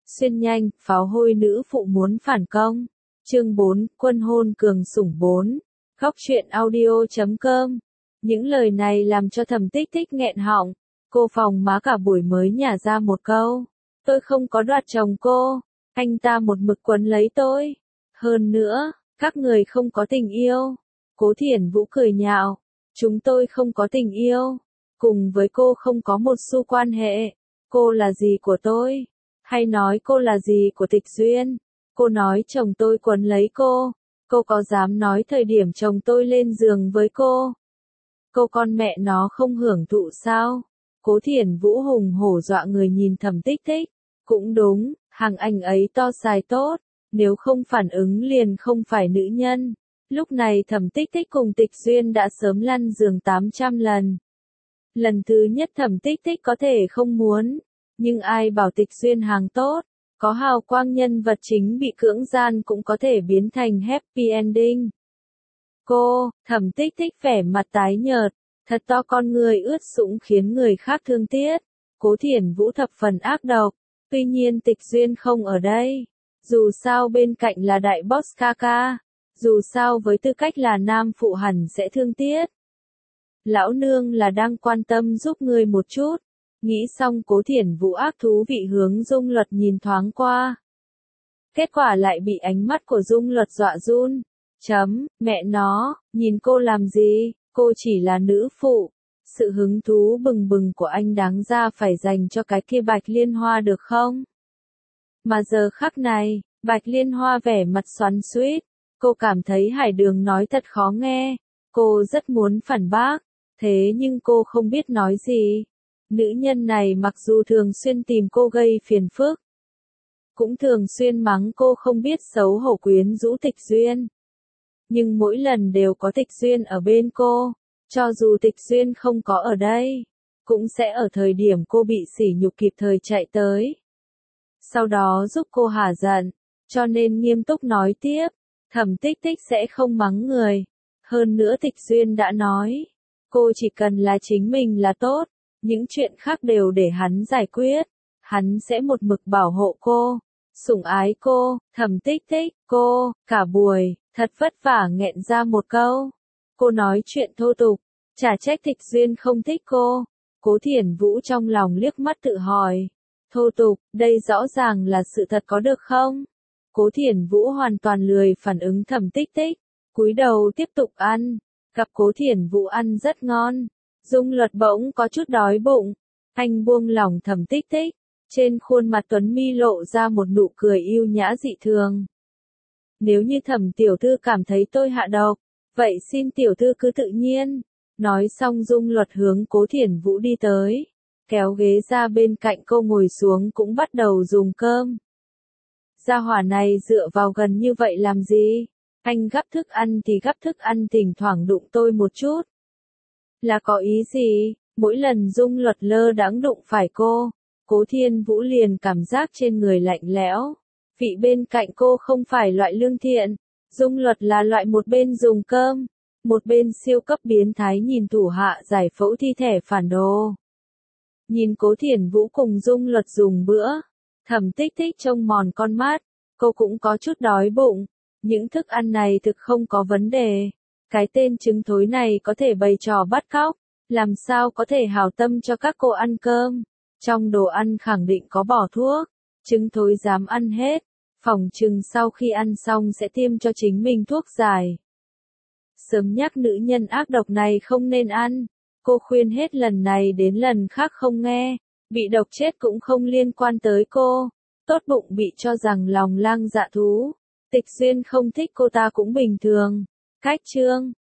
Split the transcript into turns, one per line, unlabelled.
Xuyên nhanh, pháo hôi nữ phụ muốn phản công. Chương 4, quân hôn cường sủng 4. Góc truyện audio.com. Những lời này làm cho Thẩm Tích Tích nghẹn họng. Cô phòng má cả buổi mới nhả ra một câu. Tôi không có đoạt chồng cô. Anh ta một mực quấn lấy tôi. Hơn nữa, các người không có tình yêu. Cố Thiển Vũ cười nhạo. Chúng tôi không có tình yêu. Cùng với cô không có một xu quan hệ. Cô là gì của tôi? Hay nói cô là gì của Tịch Duyên? Cô nói chồng tôi quấn lấy cô. Cô có dám nói thời điểm chồng tôi lên giường với cô? Cô con mẹ nó không hưởng thụ sao? Cố Thiển Vũ hùng hổ dọa người nhìn Thẩm Tích Tích. Cũng đúng, hàng anh ấy to xài tốt. Nếu không phản ứng liền không phải nữ nhân. Lúc này Thẩm Tích Tích cùng Tịch Duyên đã sớm lăn giường 800 lần. Lần thứ nhất Thẩm Tích Tích có thể không muốn. Nhưng ai bảo Tịch Duyên hàng tốt, có hào quang nhân vật chính bị cưỡng gian cũng có thể biến thành happy ending. Cô, Thẩm Tích Tích vẻ mặt tái nhợt, thật to con người ướt sũng khiến người khác thương tiếc. Cố Thiển Vũ thập phần ác độc, tuy nhiên Tịch Duyên không ở đây. Dù sao bên cạnh là đại boss Kaka, dù sao với tư cách là nam phụ hẳn sẽ thương tiếc. Lão nương là đang quan tâm giúp người một chút. Nghĩ xong Cố Thiển Vũ ác thú vị hướng Dung Luật nhìn thoáng qua. Kết quả lại bị ánh mắt của Dung Luật dọa run. Mẹ nó, nhìn cô làm gì, cô chỉ là nữ phụ. Sự hứng thú bừng bừng của anh đáng ra phải dành cho cái kia Bạch Liên Hoa được không? Mà giờ khắc này, Bạch Liên Hoa vẻ mặt xoắn xuýt. Cô cảm thấy Hải Đường nói thật khó nghe. Cô rất muốn phản bác, thế nhưng cô không biết nói gì. Nữ nhân này mặc dù thường xuyên tìm cô gây phiền phức, cũng thường xuyên mắng cô không biết xấu hổ quyến rũ Tịch Duyên. Nhưng mỗi lần đều có Tịch Duyên ở bên cô, cho dù Tịch Duyên không có ở đây, cũng sẽ ở thời điểm cô bị sỉ nhục kịp thời chạy tới. Sau đó giúp cô hả giận, cho nên nghiêm túc nói tiếp, Thẩm Tích Tích sẽ không mắng người. Hơn nữa Tịch Duyên đã nói, cô chỉ cần là chính mình là tốt. Những chuyện khác đều để hắn giải quyết. Hắn sẽ một mực bảo hộ cô, sủng ái cô. Thẩm Tích Tích, cô, cả buổi, thật vất vả nghẹn ra một câu. Cô nói chuyện thô tục, chả trách Tịch Duyên không thích cô. Cố Thiển Vũ trong lòng liếc mắt tự hỏi. Thô tục, đây rõ ràng là sự thật có được không? Cố Thiển Vũ hoàn toàn lười phản ứng Thẩm Tích Tích. Cúi đầu tiếp tục ăn. Gặp Cố Thiển Vũ ăn rất ngon. Dung Luật bỗng có chút đói bụng. Anh buông lỏng Thẩm Tích Tích. Trên khuôn mặt Tuấn mi lộ ra một nụ cười yêu nhã dị thường. Nếu như Thẩm tiểu thư cảm thấy tôi hạ độc, vậy xin tiểu thư cứ tự nhiên. Nói xong Dung Luật hướng Cố Thiển Vũ đi tới. Kéo ghế ra bên cạnh cô ngồi xuống cũng bắt đầu dùng cơm. Gia hỏa này dựa vào gần như vậy làm gì? Anh gắp thức ăn thì gắp thức ăn, thỉnh thoảng đụng tôi một chút. Là có ý gì? Mỗi lần Dung Luật lơ đãng đụng phải cô, Cố Thiên Vũ liền cảm giác trên người lạnh lẽo. Vị bên cạnh cô không phải loại lương thiện, Dung Luật là loại một bên dùng cơm, một bên siêu cấp biến thái nhìn thủ hạ giải phẫu thi thể phản đồ. Nhìn Cố Thiển Vũ cùng Dung Luật dùng bữa, Thẩm Tích Tích trông mòn con mắt, cô cũng có chút đói bụng. Những thức ăn này thực không có vấn đề. Cái tên trứng thối này có thể bày trò bắt cóc, làm sao có thể hảo tâm cho các cô ăn cơm. Trong đồ ăn khẳng định có bỏ thuốc, trứng thối dám ăn hết, phỏng chừng sau khi ăn xong sẽ tiêm cho chính mình thuốc giải. Sớm nhắc nữ nhân ác độc này không nên ăn, cô khuyên hết lần này đến lần khác không nghe, bị độc chết cũng không liên quan tới cô, tốt bụng bị cho rằng lòng lang dạ thú. Tịch Duyên không thích cô ta cũng bình thường. Cách chương